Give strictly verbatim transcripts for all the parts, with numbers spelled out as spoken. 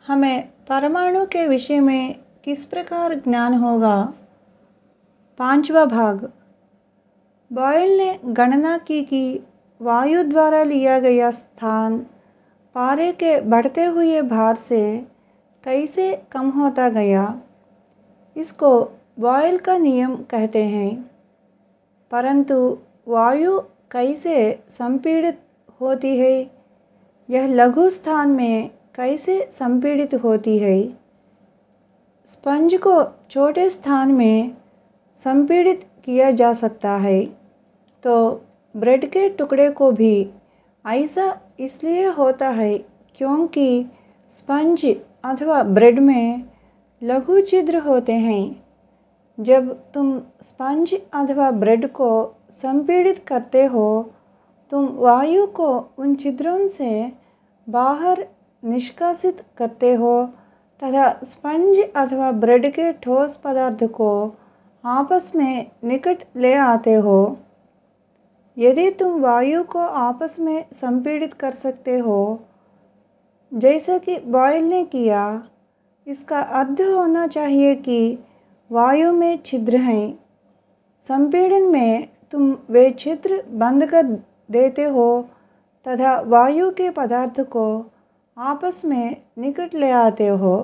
हमें परमाणु के विषय में किस प्रकार ज्ञान होगा। पांचवा भाग। बॉयल ने गणना की कि वायु द्वारा लिया गया स्थान पारे के बढ़ते हुए भार से कैसे कम होता गया। इसको बॉयल का नियम कहते हैं। परंतु वायु कैसे संपीड़ित होती है, यह लघु स्थान में कैसे संपीड़ित होती है। स्पंज को छोटे स्थान में संपीड़ित किया जा सकता है, तो ब्रेड के टुकड़े को भी ऐसा इसलिए होता है क्योंकि स्पंज अथवा ब्रेड में लघु छिद्र होते हैं। जब तुम स्पंज अथवा ब्रेड को संपीड़ित करते हो, तुम वायु को उन छिद्रों से बाहर निष्कासित करते हो तथा स्पंज अथवा ब्रेड के ठोस पदार्थ को आपस में निकट ले आते हो। यदि तुम वायु को आपस में संपीड़ित कर सकते हो, जैसा कि बॉयल ने किया, इसका अर्थ होना चाहिए कि वायु में छिद्र हैं। संपीड़न में तुम वे छिद्र बंद कर देते हो तथा वायु के पदार्थ को आपस में निकट ले आते हो।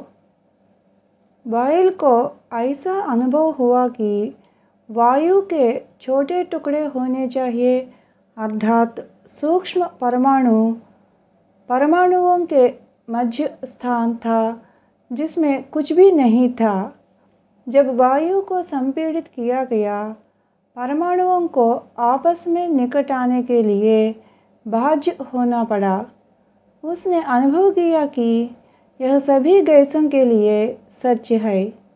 बॉयल को ऐसा अनुभव हुआ कि वायु के छोटे टुकड़े होने चाहिए, अर्थात सूक्ष्म परमाणु परमाणुओं के मध्य स्थान था जिसमें कुछ भी नहीं था। जब वायु को संपीड़ित किया गया, परमाणुओं को आपस में निकट आने के लिए बाध्य होना पड़ा। उसने अनुभव किया कि यह सभी गैसों के लिए सच है।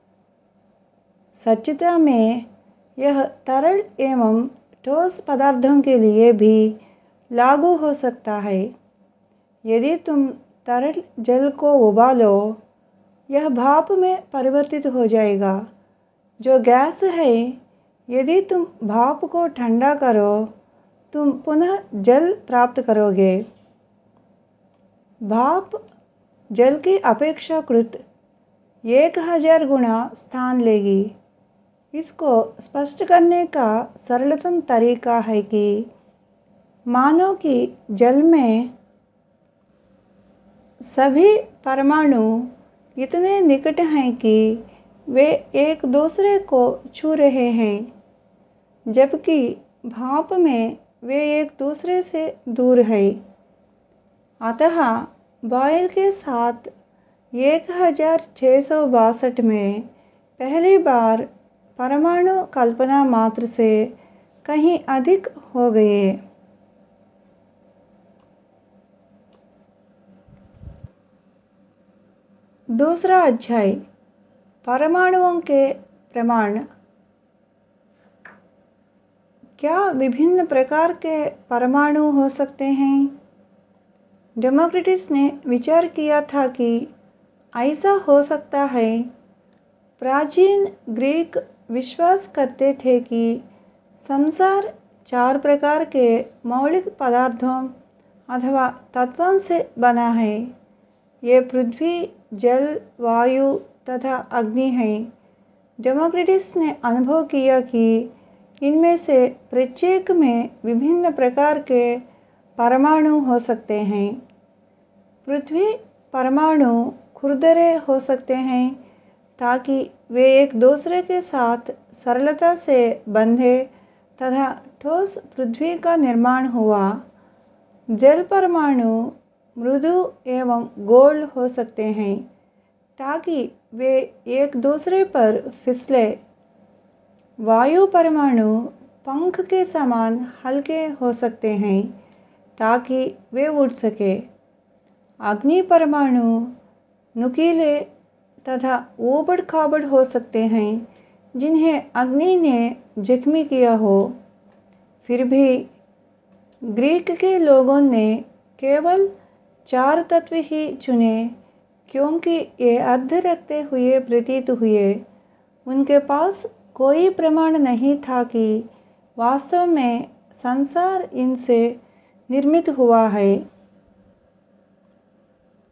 सच्चता में यह तरल एवं ठोस पदार्थों के लिए भी लागू हो सकता है। यदि तुम तरल जल को उबालो, यह भाप में परिवर्तित हो जाएगा, जो गैस है। यदि तुम भाप को ठंडा करो, तुम पुनः जल प्राप्त करोगे। भाप जल की अपेक्षाकृत एक हजार गुना स्थान लेगी। इसको स्पष्ट करने का सरलतम तरीका है कि मानो कि जल में सभी परमाणु इतने निकट हैं कि वे एक दूसरे को छू रहे हैं, जबकि भाप में वे एक दूसरे से दूर हैं। अतः बॉयल के साथ एक हजार छः सौ बासठ में पहली बार परमाणु कल्पना मात्र से कहीं अधिक हो गए। दूसरा अध्याय, परमाणुओं के प्रमाण। क्या विभिन्न प्रकार के परमाणु हो सकते हैं? डेमोक्रिटस ने विचार किया था कि ऐसा हो सकता है। प्राचीन ग्रीक विश्वास करते थे कि संसार चार प्रकार के मौलिक पदार्थों अथवा तत्वों से बना है। ये पृथ्वी, जल, वायु तथा अग्नि हैं। डेमोक्रिटस ने अनुभव किया कि इनमें से प्रत्येक में विभिन्न प्रकार के परमाणु हो सकते हैं। पृथ्वी परमाणु खुरदरे हो सकते हैं ताकि वे एक दूसरे के साथ सरलता से बंधे तथा ठोस पृथ्वी का निर्माण हुआ। जल परमाणु मृदु एवं गोल हो सकते हैं ताकि वे एक दूसरे पर फिसले। वायु परमाणु पंख के समान हल्के हो सकते हैं ताकि वे उड़ सके। अग्नि परमाणु नुकीले तथा ऊबड़ खाबड़ हो सकते हैं, जिन्हें अग्नि ने जख्मी किया हो। फिर भी ग्रीक के लोगों ने केवल चार तत्व ही चुने क्योंकि ये अर्ध रखते हुए प्रतीत हुए। उनके पास कोई प्रमाण नहीं था कि वास्तव में संसार इनसे निर्मित हुआ है।